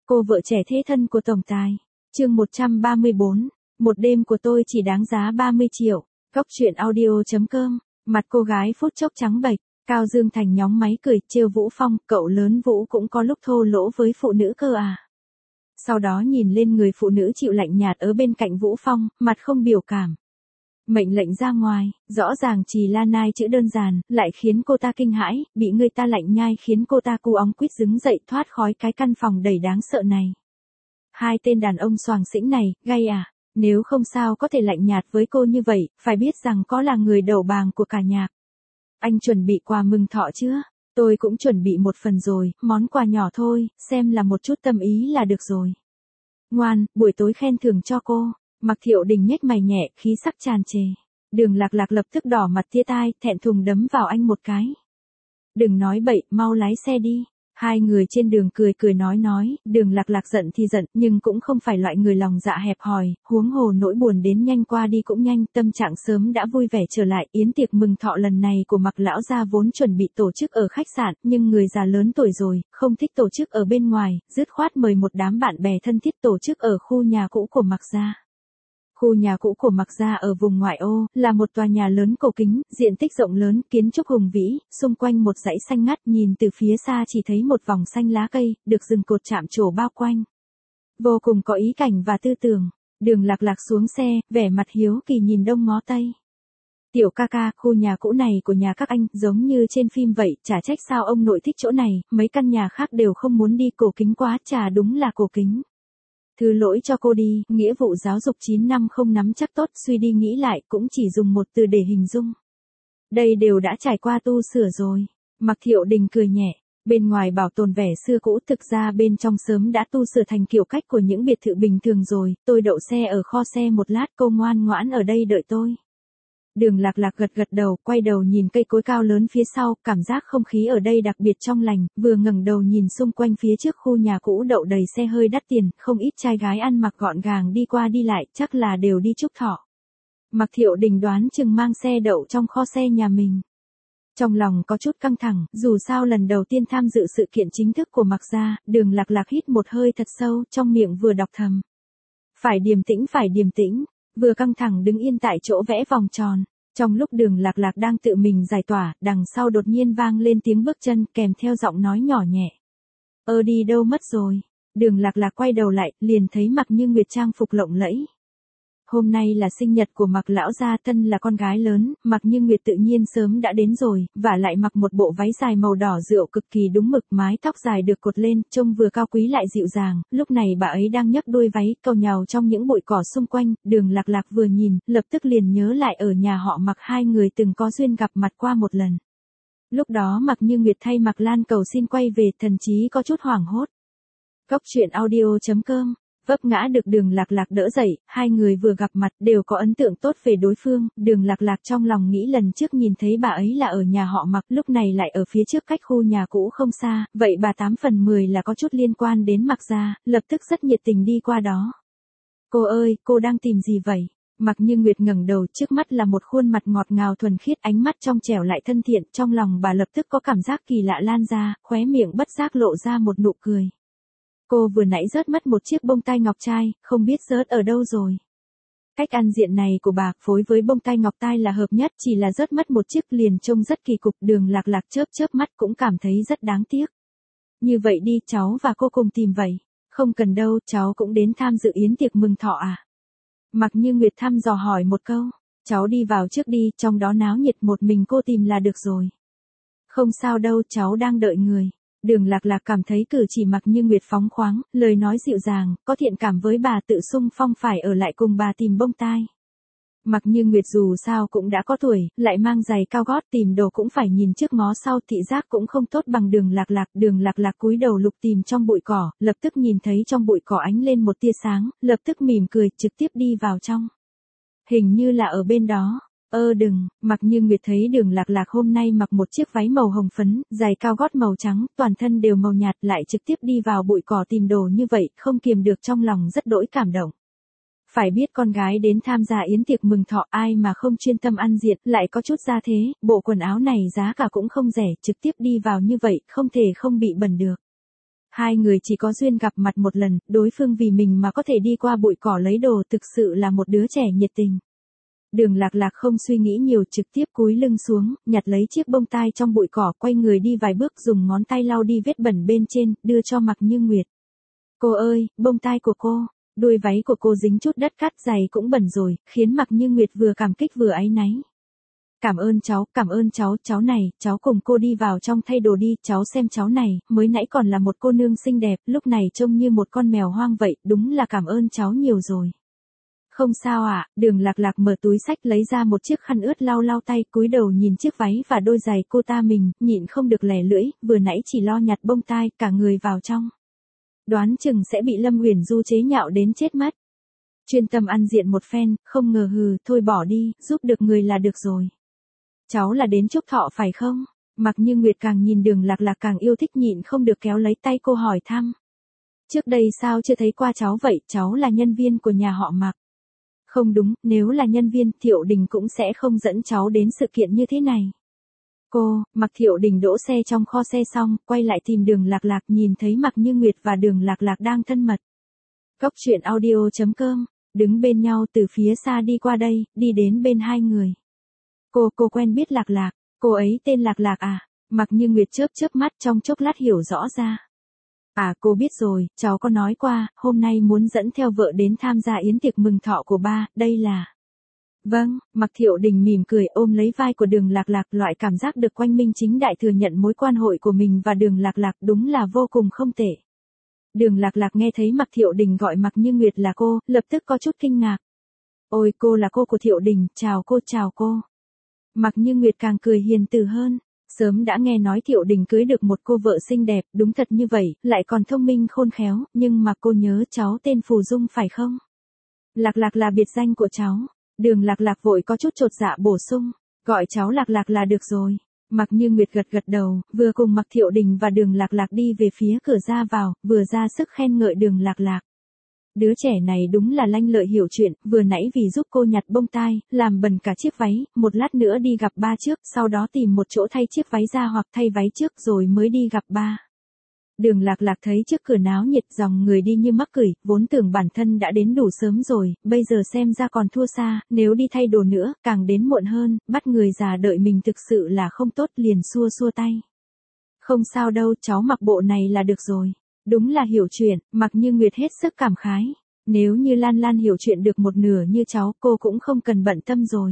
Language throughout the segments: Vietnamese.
Cô vợ trẻ thế thân của tổng tài. Chương 134. Một đêm của tôi chỉ đáng giá 30 triệu. Góc truyện audio.com. Mặt cô gái phút chốc trắng bệch. Cao Dương Thành nhóng máy cười, trêu Vũ Phong, cậu lớn Vũ cũng có lúc thô lỗ với phụ nữ cơ à. Sau đó nhìn lên người phụ nữ chịu lạnh nhạt ở bên cạnh Vũ Phong, mặt không biểu cảm. Mệnh lệnh ra ngoài, rõ ràng chỉ là nai chữ đơn giản, lại khiến cô ta kinh hãi, bị người ta lạnh nhai khiến cô ta cu óng quýt đứng dậy thoát khỏi cái căn phòng đầy đáng sợ này. Hai tên đàn ông xoàng xĩnh này, gay à, nếu không sao có thể lạnh nhạt với cô như vậy, phải biết rằng có là người đầu bàng của cả nhà. Anh chuẩn bị quà mừng thọ chưa? Tôi cũng chuẩn bị một phần rồi, món quà nhỏ thôi, xem là một chút tâm ý là được rồi. Ngoan, buổi tối khen thưởng cho cô. Mạc Thiệu Đình nhếch mày nhẹ, khí sắc tràn trề. Đường Lạc Lạc lập tức đỏ mặt tia tai, thẹn thùng đấm vào anh một cái. Đừng nói bậy, mau lái xe đi. Hai người trên đường cười cười nói, Đường Lạc Lạc giận thì giận, nhưng cũng không phải loại người lòng dạ hẹp hòi, huống hồ nỗi buồn đến nhanh qua đi cũng nhanh, tâm trạng sớm đã vui vẻ trở lại. Yến tiệc mừng thọ lần này của Mạc lão gia vốn chuẩn bị tổ chức ở khách sạn, nhưng người già lớn tuổi rồi, không thích tổ chức ở bên ngoài, dứt khoát mời một đám bạn bè thân thiết tổ chức ở khu nhà cũ của Mạc gia. Khu nhà cũ của Mạc gia ở vùng ngoại ô, là một tòa nhà lớn cổ kính, diện tích rộng lớn, kiến trúc hùng vĩ, xung quanh một dãy xanh ngắt, nhìn từ phía xa chỉ thấy một vòng xanh lá cây, được rừng cột chạm trổ bao quanh. Vô cùng có ý cảnh và tư tưởng. Đường Lạc Lạc xuống xe, vẻ mặt hiếu kỳ nhìn đông ngó tây. Tiểu ca ca, khu nhà cũ này của nhà các anh, giống như trên phim vậy, chả trách sao ông nội thích chỗ này, mấy căn nhà khác đều không muốn đi, cổ kính quá, chả đúng là cổ kính. Thứ lỗi cho cô đi, nghĩa vụ giáo dục 9 năm không nắm chắc tốt, suy đi nghĩ lại cũng chỉ dùng một từ để hình dung. Đây đều đã trải qua tu sửa rồi. Mạc Thiệu Đình cười nhẹ, bên ngoài bảo tồn vẻ xưa cũ, thực ra bên trong sớm đã tu sửa thành kiểu cách của những biệt thự bình thường rồi. Tôi đậu xe ở kho xe một lát, cô ngoan ngoãn ở đây đợi tôi. Đường Lạc Lạc gật gật đầu, quay đầu nhìn cây cối cao lớn phía sau, cảm giác không khí ở đây đặc biệt trong lành, vừa ngẩng đầu nhìn xung quanh phía trước khu nhà cũ đậu đầy xe hơi đắt tiền, không ít trai gái ăn mặc gọn gàng đi qua đi lại, chắc là đều đi chúc thọ. Mạc Thiệu Đình đoán chừng mang xe đậu trong kho xe nhà mình. Trong lòng có chút căng thẳng, dù sao lần đầu tiên tham dự sự kiện chính thức của Mạc gia, Đường Lạc Lạc hít một hơi thật sâu, trong miệng vừa đọc thầm. Phải điềm tĩnh. Vừa căng thẳng đứng yên tại chỗ vẽ vòng tròn. Trong lúc Đường Lạc Lạc đang tự mình giải tỏa, đằng sau đột nhiên vang lên tiếng bước chân kèm theo giọng nói nhỏ nhẹ. Đi đâu mất rồi? Đường Lạc Lạc quay đầu lại, liền thấy Mạc Như Nguyệt trang phục lộng lẫy. Hôm nay là sinh nhật của Mạc lão gia, thân là con gái lớn, Mạc Như Nguyệt tự nhiên sớm đã đến rồi, và lại mặc một bộ váy dài màu đỏ rượu cực kỳ đúng mực, mái tóc dài được cột lên, trông vừa cao quý lại dịu dàng. Lúc này bà ấy đang nhấc đuôi váy, cau nhàu trong những bụi cỏ xung quanh. Đường Lạc Lạc vừa nhìn, lập tức liền nhớ lại ở nhà họ Mạc hai người từng có duyên gặp mặt qua một lần. Lúc đó Mạc Như Nguyệt thay Mạc Lan cầu xin quay về, thậm chí có chút hoảng hốt. Góc truyện audio.com. Vấp ngã được Đường Lạc Lạc đỡ dậy, hai người vừa gặp mặt đều có ấn tượng tốt về đối phương. Đường Lạc Lạc trong lòng nghĩ lần trước nhìn thấy bà ấy là ở nhà họ Mạc, lúc này lại ở phía trước cách khu nhà cũ không xa, vậy bà 8 phần 10 là có chút liên quan đến Mạc gia, lập tức rất nhiệt tình đi qua đó. Cô ơi, cô đang tìm gì vậy? Mạc Như Nguyệt ngẩng đầu, trước mắt là một khuôn mặt ngọt ngào thuần khiết, ánh mắt trong trẻo lại thân thiện, trong lòng bà lập tức có cảm giác kỳ lạ lan ra, khóe miệng bất giác lộ ra một nụ cười. Cô vừa nãy rớt mất một chiếc bông tai ngọc trai, không biết rớt ở đâu rồi. Cách ăn diện này của bà phối với bông tai ngọc tai là hợp nhất, chỉ là rớt mất một chiếc liền trông rất kỳ cục. Đường Lạc Lạc chớp mắt cũng cảm thấy rất đáng tiếc. Như vậy đi, cháu và cô cùng tìm vậy. Không cần đâu, cháu cũng đến tham dự yến tiệc mừng thọ à? Mạc Như Nguyệt thăm dò hỏi một câu. Cháu đi vào trước đi, trong đó náo nhiệt, một mình cô tìm là được rồi. Không sao đâu, cháu đang đợi người. Đường Lạc Lạc cảm thấy cử chỉ Mạc Như Nguyệt phóng khoáng, lời nói dịu dàng, có thiện cảm với bà, tự xung phong phải ở lại cùng bà tìm bông tai. Mạc Như Nguyệt dù sao cũng đã có tuổi, lại mang giày cao gót, tìm đồ cũng phải nhìn trước ngó sau, thị giác cũng không tốt bằng Đường Lạc Lạc. Đường Lạc Lạc cúi đầu lục tìm trong bụi cỏ, lập tức nhìn thấy trong bụi cỏ ánh lên một tia sáng, lập tức mỉm cười, trực tiếp đi vào trong. Hình như là ở bên đó. Đừng, Mạc Như Nguyệt thấy Đường Lạc Lạc hôm nay mặc một chiếc váy màu hồng phấn, giày cao gót màu trắng, toàn thân đều màu nhạt, lại trực tiếp đi vào bụi cỏ tìm đồ như vậy, không kiềm được trong lòng rất đỗi cảm động. Phải biết con gái đến tham gia yến tiệc mừng thọ, ai mà không chuyên tâm ăn diện, lại có chút gia thế, bộ quần áo này giá cả cũng không rẻ, trực tiếp đi vào như vậy, không thể không bị bẩn được. Hai người chỉ có duyên gặp mặt một lần, đối phương vì mình mà có thể đi qua bụi cỏ lấy đồ, thực sự là một đứa trẻ nhiệt tình. Đường Lạc Lạc không suy nghĩ nhiều, trực tiếp cúi lưng xuống, nhặt lấy chiếc bông tai trong bụi cỏ, quay người đi vài bước, dùng ngón tay lau đi vết bẩn bên trên, đưa cho Mạc Như Nguyệt. Cô ơi, bông tai của cô. Đuôi váy của cô dính chút đất cát, giày cũng bẩn rồi, khiến Mạc Như Nguyệt vừa cảm kích vừa áy náy. Cảm ơn cháu, cháu này, cháu cùng cô đi vào trong thay đồ đi, cháu xem cháu này, mới nãy còn là một cô nương xinh đẹp, lúc này trông như một con mèo hoang vậy, đúng là cảm ơn cháu nhiều rồi. Không sao ạ, Đường Lạc Lạc mở túi xách lấy ra một chiếc khăn ướt lau lau tay, cúi đầu nhìn chiếc váy và đôi giày cô ta mình, nhịn không được lẻ lưỡi, vừa nãy chỉ lo nhặt bông tai, cả người vào trong. Đoán chừng sẽ bị Lâm Uyển Du chế nhạo đến chết mất. Chuyên tâm ăn diện một phen, không ngờ thôi bỏ đi, giúp được người là được rồi. Cháu là đến chúc thọ phải không? Mạc Như Nguyệt càng nhìn Đường Lạc Lạc càng yêu thích, nhịn không được kéo lấy tay cô hỏi thăm. Trước đây sao chưa thấy qua cháu vậy, cháu là nhân viên của nhà họ Mạc. Không đúng, nếu là nhân viên, Thiệu Đình cũng sẽ không dẫn cháu đến sự kiện như thế này. Mạc Thiệu Đình đỗ xe trong kho xe xong, quay lại tìm Đường Lạc Lạc, nhìn thấy Mạc Như Nguyệt và Đường Lạc Lạc đang thân mật. Cốc truyện audio.com, đứng bên nhau từ phía xa đi qua đây, đi đến bên hai người. Cô quen biết Lạc Lạc, cô ấy tên Lạc Lạc à? Mạc Như Nguyệt chớp mắt, trong chốc lát hiểu rõ ra. À, cô biết rồi, cháu có nói qua, hôm nay muốn dẫn theo vợ đến tham gia yến tiệc mừng thọ của ba, đây là... Vâng, Mạc Thiệu Đình mỉm cười ôm lấy vai của Đường Lạc Lạc, loại cảm giác được quang minh chính đại thừa nhận mối quan hệ của mình và Đường Lạc Lạc đúng là vô cùng không tệ. Đường Lạc Lạc nghe thấy Mạc Thiệu Đình gọi Mạc Như Nguyệt là cô, lập tức có chút kinh ngạc. Ôi, cô là cô của Thiệu Đình, chào cô. Mạc Như Nguyệt càng cười hiền từ hơn. Sớm đã nghe nói Thiệu Đình cưới được một cô vợ xinh đẹp, đúng thật như vậy, lại còn thông minh khôn khéo, nhưng mà cô nhớ cháu tên Phù Dung phải không? Lạc Lạc là biệt danh của cháu. Đường Lạc Lạc vội có chút chột dạ bổ sung, gọi cháu Lạc Lạc là được rồi. Mạc Như Nguyệt gật đầu, vừa cùng Mạc Thiệu Đình và Đường Lạc Lạc đi về phía cửa ra vào, vừa ra sức khen ngợi Đường Lạc Lạc. Đứa trẻ này đúng là lanh lợi hiểu chuyện, vừa nãy vì giúp cô nhặt bông tai, làm bẩn cả chiếc váy, một lát nữa đi gặp ba trước, sau đó tìm một chỗ thay chiếc váy ra hoặc thay váy trước rồi mới đi gặp ba. Đường Lạc Lạc thấy trước cửa náo nhiệt, dòng người đi như mắc cửi, vốn tưởng bản thân đã đến đủ sớm rồi, bây giờ xem ra còn thua xa, nếu đi thay đồ nữa, càng đến muộn hơn, bắt người già đợi mình thực sự là không tốt, liền xua tay. Không sao đâu, cháu mặc bộ này là được rồi. Đúng là hiểu chuyện, Mạc Như Nguyệt hết sức cảm khái. Nếu như Lan hiểu chuyện được một nửa như cháu, cô cũng không cần bận tâm rồi.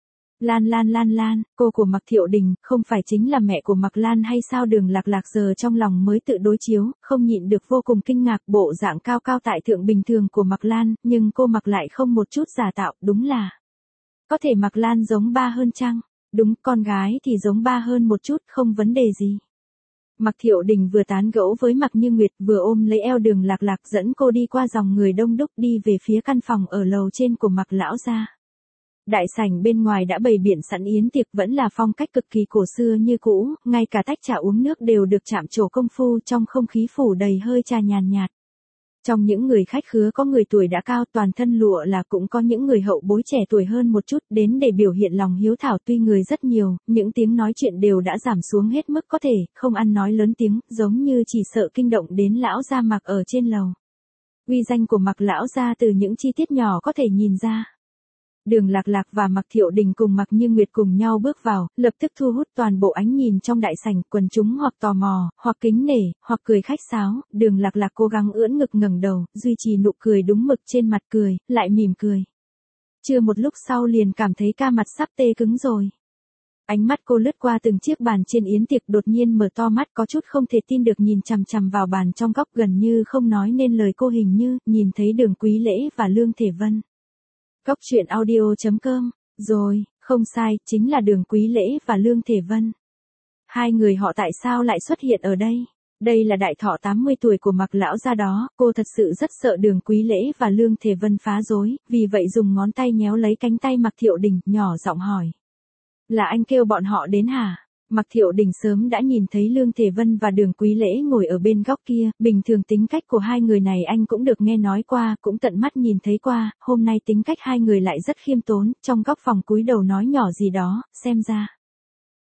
Lan, cô của Mạc Thiệu Đình, không phải chính là mẹ của Mạc Lan hay sao? Đường Lạc Lạc giờ trong lòng mới tự đối chiếu, không nhịn được vô cùng kinh ngạc, bộ dạng cao tại thượng bình thường của Mạc Lan, nhưng cô mặc lại không một chút giả tạo, đúng là. Có thể Mạc Lan giống ba hơn chăng? Đúng, con gái thì giống ba hơn một chút, không vấn đề gì. Mạc Thiệu Đình vừa tán gẫu với Mạc Như Nguyệt, vừa ôm lấy eo Đường Lạc Lạc dẫn cô đi qua dòng người đông đúc, đi về phía căn phòng ở lầu trên của Mạc lão gia. Đại sảnh bên ngoài đã bày biện sẵn yến tiệc, vẫn là phong cách cực kỳ cổ xưa như cũ, ngay cả tách trà uống nước đều được chạm trổ công phu, trong không khí phủ đầy hơi trà nhàn nhạt. Trong những người khách khứa có người tuổi đã cao toàn thân lụa là, cũng có những người hậu bối trẻ tuổi hơn một chút, đến để biểu hiện lòng hiếu thảo. Tuy người rất nhiều, những tiếng nói chuyện đều đã giảm xuống hết mức có thể, không ăn nói lớn tiếng, giống như chỉ sợ kinh động đến lão gia Mạc ở trên lầu. Uy danh của Mạc lão gia từ những chi tiết nhỏ có thể nhìn ra. Đường Lạc Lạc và Mạc Thiệu Đình cùng Mạc Như Nguyệt cùng nhau bước vào, lập tức thu hút toàn bộ ánh nhìn trong đại sảnh, quần chúng hoặc tò mò, hoặc kính nể, hoặc cười khách sáo. Đường Lạc Lạc cố gắng ưỡn ngực ngẩng đầu, duy trì nụ cười đúng mực trên mặt, cười, lại mỉm cười. Chưa một lúc sau liền cảm thấy ca mặt sắp tê cứng rồi. Ánh mắt cô lướt qua từng chiếc bàn trên yến tiệc, đột nhiên mở to mắt, có chút không thể tin được nhìn chằm vào bàn trong góc, gần như không nói nên lời. Cô hình như nhìn thấy Đường Quý Lễ và Lương Thể Vân. Cốc truyện audio.com, rồi, không sai, chính là Đường Quý Lễ và Lương Thể Vân. Hai người họ tại sao lại xuất hiện ở đây? Đây là đại thọ 80 tuổi của Mạc lão gia đó, cô thật sự rất sợ Đường Quý Lễ và Lương Thể Vân phá rối, vì vậy dùng ngón tay nhéo lấy cánh tay Mạc Thiệu Đình, nhỏ giọng hỏi. Là anh kêu bọn họ đến hả? Mạc Thiệu Đình sớm đã nhìn thấy Lương Thể Vân và Đường Quý Lễ ngồi ở bên góc kia, bình thường tính cách của hai người này anh cũng được nghe nói qua, cũng tận mắt nhìn thấy qua, hôm nay tính cách hai người lại rất khiêm tốn, trong góc phòng cúi đầu nói nhỏ gì đó, xem ra.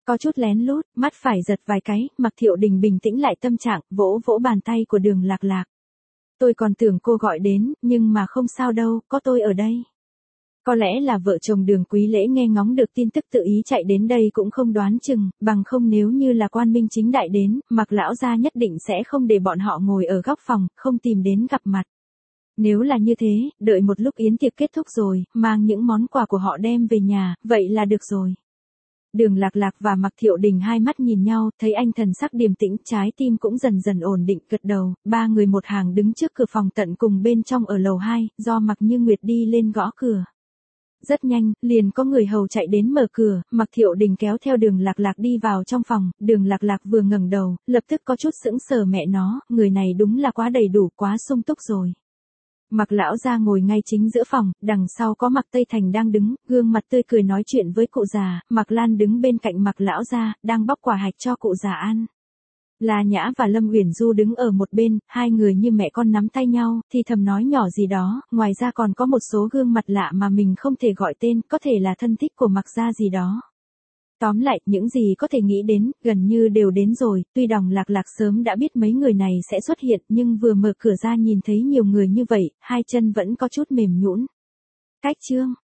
Có chút lén lút, mắt phải giật vài cái, Mạc Thiệu Đình bình tĩnh lại tâm trạng, vỗ vỗ bàn tay của Đường Lạc Lạc. Tôi còn tưởng cô gọi đến, nhưng mà không sao đâu, có tôi ở đây. Có lẽ là vợ chồng Đường Quý Lễ nghe ngóng được tin tức tự ý chạy đến đây cũng không đoán chừng, bằng không nếu như là quan minh chính đại đến, Mạc lão gia nhất định sẽ không để bọn họ ngồi ở góc phòng, không tìm đến gặp mặt. Nếu là như thế, đợi một lúc yến tiệc kết thúc rồi, mang những món quà của họ đem về nhà, vậy là được rồi. Đường Lạc Lạc và Mạc Thiệu Đình hai mắt nhìn nhau, thấy anh thần sắc điềm tĩnh, trái tim cũng dần dần ổn định, gật đầu, ba người một hàng đứng trước cửa phòng tận cùng bên trong ở lầu 2, do Mạc Như Nguyệt đi lên gõ cửa. Rất nhanh, liền có người hầu chạy đến mở cửa, Mạc Thiệu Đình kéo theo Đường Lạc Lạc đi vào trong phòng, Đường Lạc Lạc vừa ngẩng đầu, lập tức có chút sững sờ mẹ nó, người này đúng là quá đầy đủ, quá sung túc rồi. Mạc lão gia ngồi ngay chính giữa phòng, đằng sau có Mạc Tây Thành đang đứng, gương mặt tươi cười nói chuyện với cụ già, Mạc Lan đứng bên cạnh Mạc lão gia, đang bóc quả hạch cho cụ già ăn. La Nhã và Lâm Uyển Du đứng ở một bên, hai người như mẹ con nắm tay nhau, thì thầm nói nhỏ gì đó, ngoài ra còn có một số gương mặt lạ mà mình không thể gọi tên, có thể là thân thích của Mạc gia gì đó. Tóm lại, những gì có thể nghĩ đến, gần như đều đến rồi, tuy Đường Lạc Lạc sớm đã biết mấy người này sẽ xuất hiện, nhưng vừa mở cửa ra nhìn thấy nhiều người như vậy, hai chân vẫn có chút mềm nhũn. Cách chương